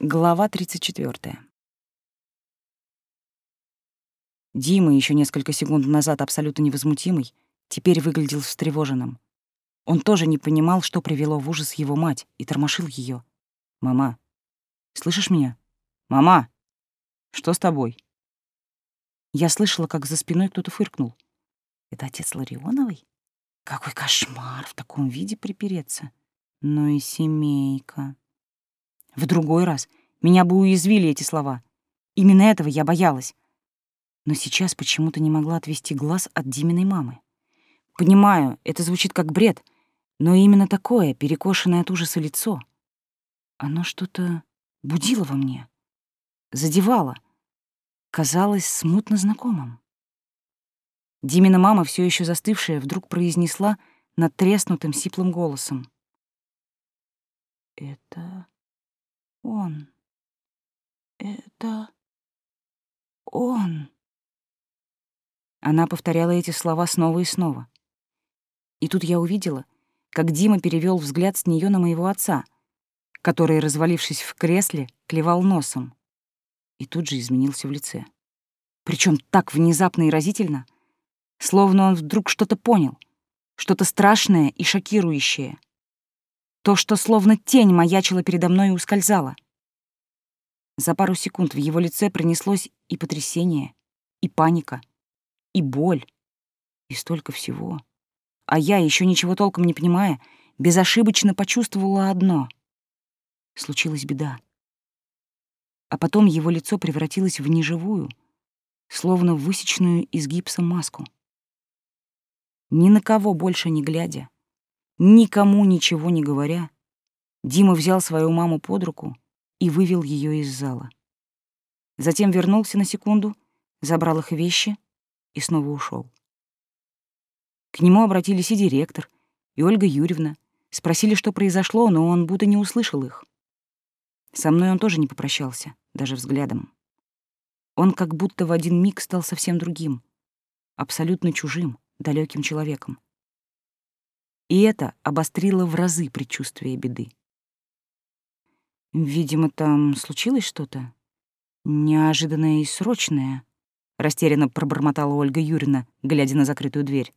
Глава 34. Дима, еще несколько секунд назад абсолютно невозмутимый, теперь выглядел встревоженным. Он тоже не понимал, что привело в ужас его мать, и тормошил ее. «Мама, слышишь меня? Мама, что с тобой?» Я слышала, как за спиной кто-то фыркнул. «Это отец Ларионовой? Какой кошмар в таком виде припереться! Ну и семейка!» В другой раз меня бы уязвили эти слова. Именно этого я боялась. Но сейчас почему-то не могла отвести глаз от Диминой мамы. Понимаю, это звучит как бред, но именно такое, перекошенное от ужаса лицо, оно что-то будило во мне, задевало, казалось смутно знакомым. Димина мама, все еще застывшая, вдруг произнесла надтреснутым сиплым голосом: «Это он. Это он». Она повторяла эти слова снова и снова. И тут я увидела, как Дима перевел взгляд с нее на моего отца, который, развалившись в кресле, клевал носом, и тут же изменился в лице. Причем так внезапно и разительно, словно он вдруг что-то понял, что-то страшное и шокирующее. То, что словно тень маячила передо мной и ускользала. За пару секунд в его лице пронеслось и потрясение, и паника, и боль, и столько всего. А я, еще ничего толком не понимая, безошибочно почувствовала одно — случилась беда. А потом его лицо превратилось в неживую, словно высеченную из гипса маску. Ни на кого больше не глядя, никому ничего не говоря, Дима взял свою маму под руку и вывел ее из зала. Затем вернулся на секунду, забрал их вещи и снова ушел. К нему обратились и директор, и Ольга Юрьевна, спросили, что произошло, но он будто не услышал их. Со мной он тоже не попрощался, даже взглядом. Он как будто в один миг стал совсем другим, абсолютно чужим, далеким человеком. И это обострило в разы предчувствие беды. «Видимо, там случилось что-то неожиданное и срочное», — растерянно пробормотала Ольга Юрьевна, глядя на закрытую дверь.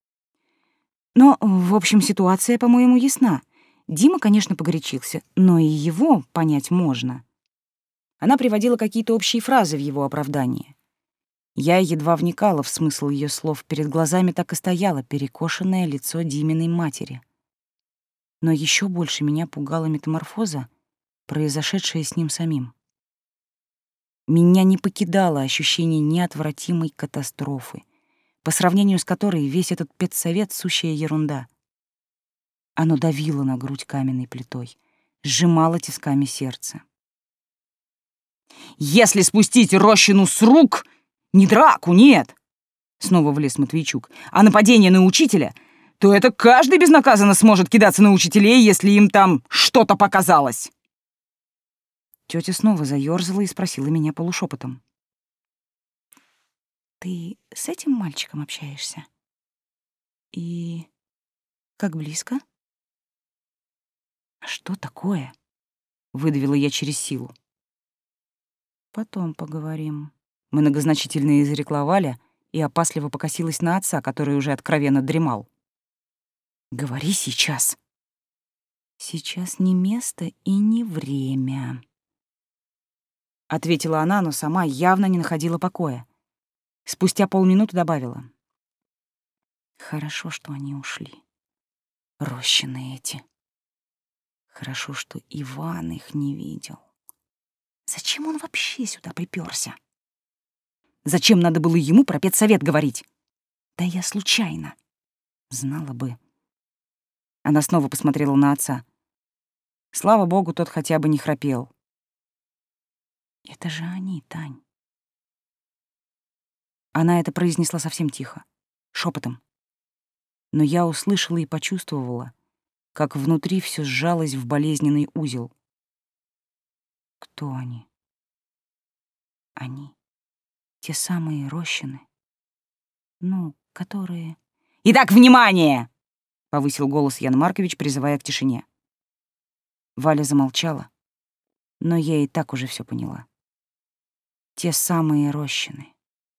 «Но, в общем, ситуация, по-моему, ясна. Дима, конечно, погорячился, но и его понять можно». Она приводила какие-то общие фразы в его оправдании. Я едва вникала в смысл ее слов, перед глазами так и стояло перекошенное лицо Диминой матери. Но еще больше меня пугала метаморфоза, произошедшая с ним самим. Меня не покидало ощущение неотвратимой катастрофы, по сравнению с которой весь этот педсовет — сущая ерунда. Оно давило на грудь каменной плитой, сжимало тисками сердце. «Если спустить Рощину с рук, не драку, нет!» Снова влез Матвейчук. «А нападение на учителя, то это каждый безнаказанно сможет кидаться на учителей, если им там что-то показалось!» Тётя снова заёрзала и спросила меня полушепотом: «Ты с этим мальчиком общаешься? И как близко?» «Что такое?» — выдавила я через силу. «Потом поговорим». Многозначительно изрекла Валя и опасливо покосилась на отца, который уже откровенно дремал. «Говори сейчас». «Сейчас не место и не время», — ответила она, но сама явно не находила покоя. Спустя полминуты добавила: «Хорошо, что они ушли. Рощины эти. Хорошо, что Иван их не видел. Зачем он вообще сюда припёрся? Зачем надо было ему про педсовет говорить? Да я случайно. Знала бы». Она снова посмотрела на отца. Слава богу, тот хотя бы не храпел. «Это же они, Тань». Она это произнесла совсем тихо, шепотом. Но я услышала и почувствовала, как внутри все сжалось в болезненный узел. Кто они? Они. Те самые Рощины. Ну, которые... «Итак, внимание!» — повысил голос Ян Маркович, призывая к тишине. Валя замолчала, но я и так уже все поняла. Те самые Рощины.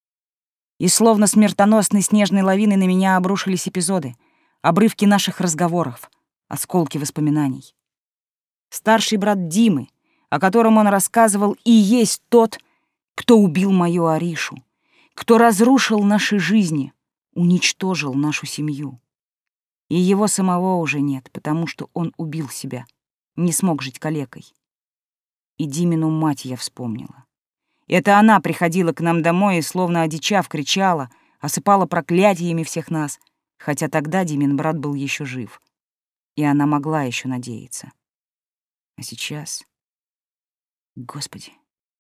И словно смертоносной снежной лавиной на меня обрушились эпизоды, обрывки наших разговоров, осколки воспоминаний. Старший брат Димы, о котором он рассказывал, и есть тот, кто убил мою Аришу, кто разрушил наши жизни, уничтожил нашу семью. И его самого уже нет, потому что он убил себя, не смог жить калекой. И Димину мать я вспомнила. Это она приходила к нам домой и, словно одичав, кричала, осыпала проклятиями всех нас, хотя тогда Димин брат был еще жив, и она могла еще надеяться. А сейчас... Господи,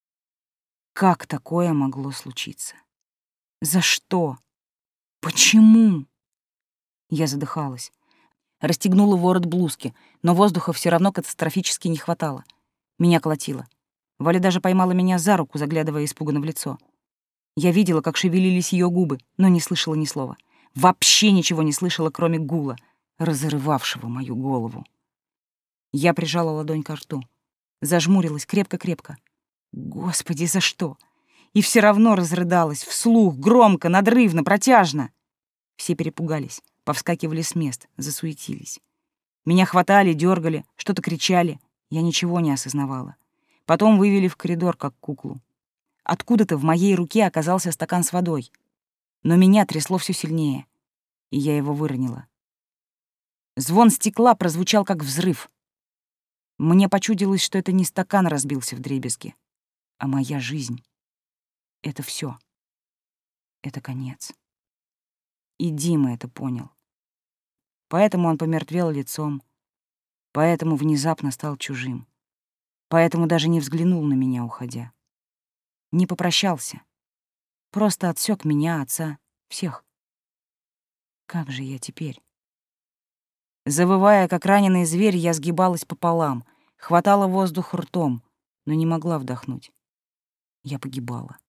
как такое могло случиться? За что? Почему? Я задыхалась. Расстегнула ворот блузки, но воздуха все равно катастрофически не хватало. Меня колотило. Валя даже поймала меня за руку, заглядывая испуганно в лицо. Я видела, как шевелились ее губы, но не слышала ни слова. Вообще ничего не слышала, кроме гула, разрывавшего мою голову. Я прижала ладонь ко рту. Зажмурилась крепко-крепко. Господи, за что? И все равно разрыдалась, вслух, громко, надрывно, протяжно. Все перепугались, повскакивали с мест, засуетились. Меня хватали, дергали, что-то кричали. Я ничего не осознавала. Потом вывели в коридор, как куклу. Откуда-то в моей руке оказался стакан с водой. Но меня трясло все сильнее, и я его выронила. Звон стекла прозвучал, как взрыв. Мне почудилось, что это не стакан разбился вдребезги, а моя жизнь. Это все. Это конец. И Дима это понял. Поэтому он помертвел лицом, поэтому внезапно стал чужим, поэтому даже не взглянул на меня, уходя. Не попрощался, просто отсек меня, отца, всех. Как же я теперь? Завывая, как раненый зверь, я сгибалась пополам, хватала воздух ртом, но не могла вдохнуть. Я погибала.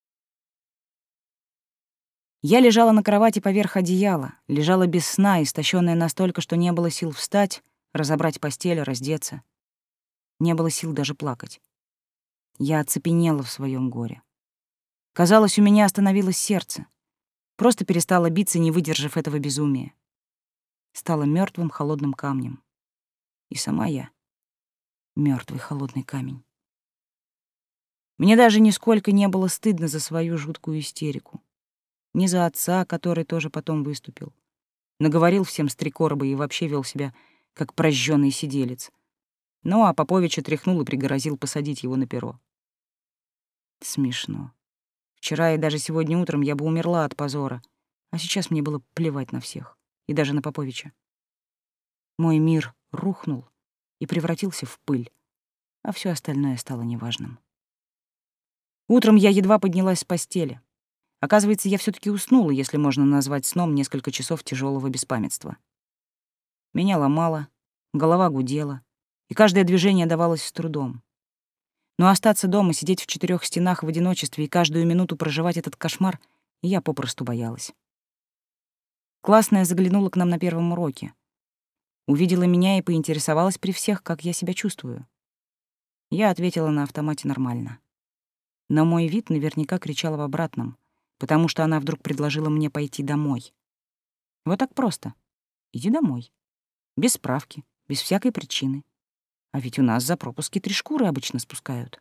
Я лежала на кровати поверх одеяла, лежала без сна, истощенная настолько, что не было сил встать, разобрать постель, раздеться. Не было сил даже плакать. Я оцепенела в своем горе. Казалось, у меня остановилось сердце. Просто перестало биться, не выдержав этого безумия. Стала мертвым холодным камнем. И сама я — мертвый холодный камень. Мне даже нисколько не было стыдно за свою жуткую истерику. Ни за отца, который тоже потом выступил. Наговорил всем с три короба и вообще вел себя, как прожжённый сиделец. Ну, а Поповича тряхнул и пригрозил посадить его на перо. Смешно. Вчера и даже сегодня утром я бы умерла от позора, а сейчас мне было плевать на всех, и даже на Поповича. Мой мир рухнул и превратился в пыль, а все остальное стало неважным. Утром я едва поднялась с постели. Оказывается, я все таки уснула, если можно назвать сном несколько часов тяжелого беспамятства. Меня ломало, голова гудела, и каждое движение давалось с трудом. Но остаться дома, сидеть в 4 стенах в одиночестве и каждую минуту проживать этот кошмар я попросту боялась. Классная заглянула к нам на первом уроке. Увидела меня и поинтересовалась при всех, как я себя чувствую. Я ответила на автомате нормально. Но мой вид наверняка кричал об обратном, потому что она вдруг предложила мне пойти домой. Вот так просто. Иди домой. Без справки, без всякой причины. А ведь у нас за пропуски 3 шкуры обычно спускают.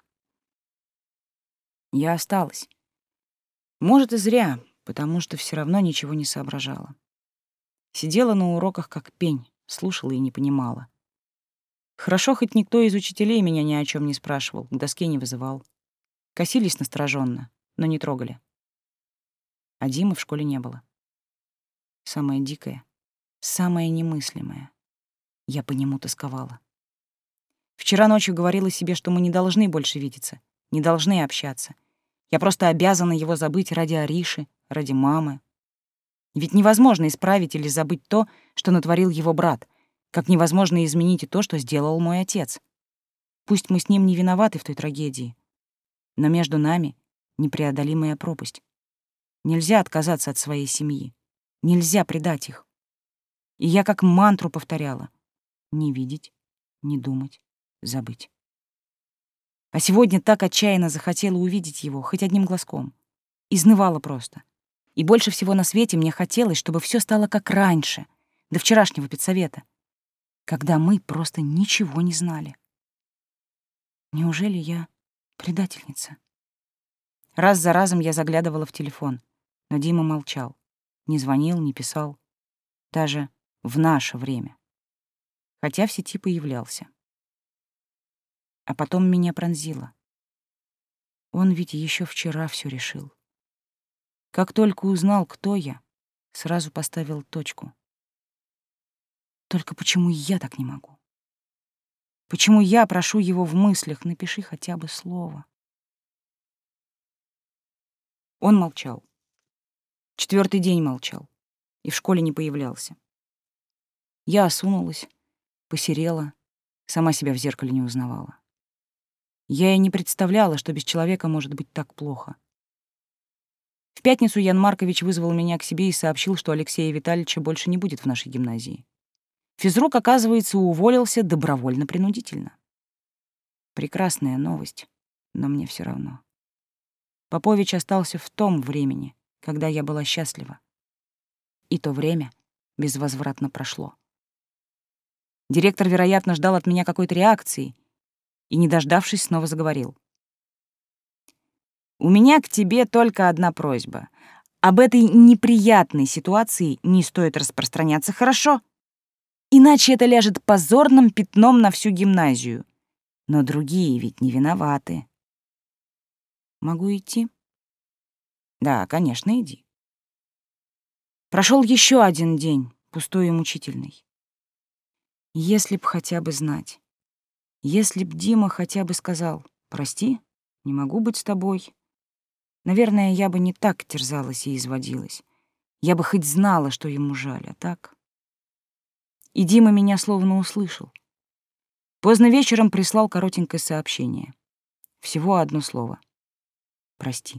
Я осталась. Может, и зря, потому что все равно ничего не соображала. Сидела на уроках как пень, слушала и не понимала. Хорошо, хоть никто из учителей меня ни о чем не спрашивал, к доске не вызывал. Косились настороженно, но не трогали. А Димы в школе не было. Самое дикое, самое немыслимое. Я по нему тосковала. Вчера ночью говорила себе, что мы не должны больше видеться, не должны общаться. Я просто обязана его забыть ради Ариши, ради мамы. Ведь невозможно исправить или забыть то, что натворил его брат, как невозможно изменить и то, что сделал мой отец. Пусть мы с ним не виноваты в той трагедии, но между нами непреодолимая пропасть. Нельзя отказаться от своей семьи, нельзя предать их. И я как мантру повторяла: не видеть, не думать, забыть. А сегодня так отчаянно захотела увидеть его, хоть одним глазком. Изнывала просто. И больше всего на свете мне хотелось, чтобы все стало как раньше, до вчерашнего педсовета, когда мы просто ничего не знали. Неужели я предательница? Раз за разом я заглядывала в телефон, но Дима молчал. Не звонил, не писал. Даже в наше время. Хотя в сети появлялся. А потом меня пронзило. Он ведь еще вчера все решил. Как только узнал, кто я, сразу поставил точку. Только почему я так не могу? Почему я прошу его в мыслях, напиши хотя бы слово? Он молчал. 4-й день молчал. И в школе не появлялся. Я осунулась, посерела, сама себя в зеркале не узнавала. Я и не представляла, что без человека может быть так плохо. В пятницу Ян Маркович вызвал меня к себе и сообщил, что Алексея Витальевича больше не будет в нашей гимназии. Физрук, оказывается, уволился добровольно-принудительно. Прекрасная новость, но мне все равно. Попович остался в том времени, когда я была счастлива. И то время безвозвратно прошло. Директор, вероятно, ждал от меня какой-то реакции и, не дождавшись, снова заговорил. «У меня к тебе только одна просьба. Об этой неприятной ситуации не стоит распространяться, хорошо? Иначе это ляжет позорным пятном на всю гимназию. Но другие ведь не виноваты». «Могу идти?» «Да, конечно, иди». Прошел еще один день, пустой и мучительный. Если б хотя бы знать. Если б Дима хотя бы сказал: «Прости, не могу быть с тобой». Наверное, я бы не так терзалась и изводилась. Я бы хоть знала, что ему жаль, а так... И Дима меня словно услышал. Поздно вечером прислал коротенькое сообщение. Всего одно слово. «Прости».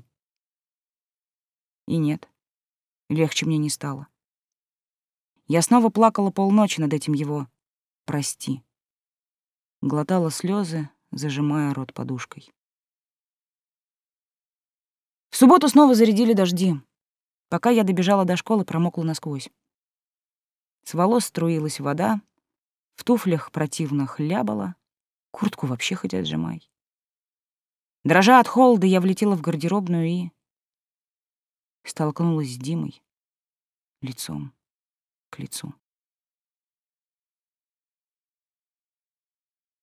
И нет, легче мне не стало. Я снова плакала полночи над этим его «прости». Глотала слезы, зажимая рот подушкой. В субботу снова зарядили дожди. Пока я добежала до школы, промокла насквозь. С волос струилась вода, в туфлях противно хлябала, куртку вообще хоть отжимай. Дрожа от холода, я влетела в гардеробную и столкнулась с Димой лицом к лицу.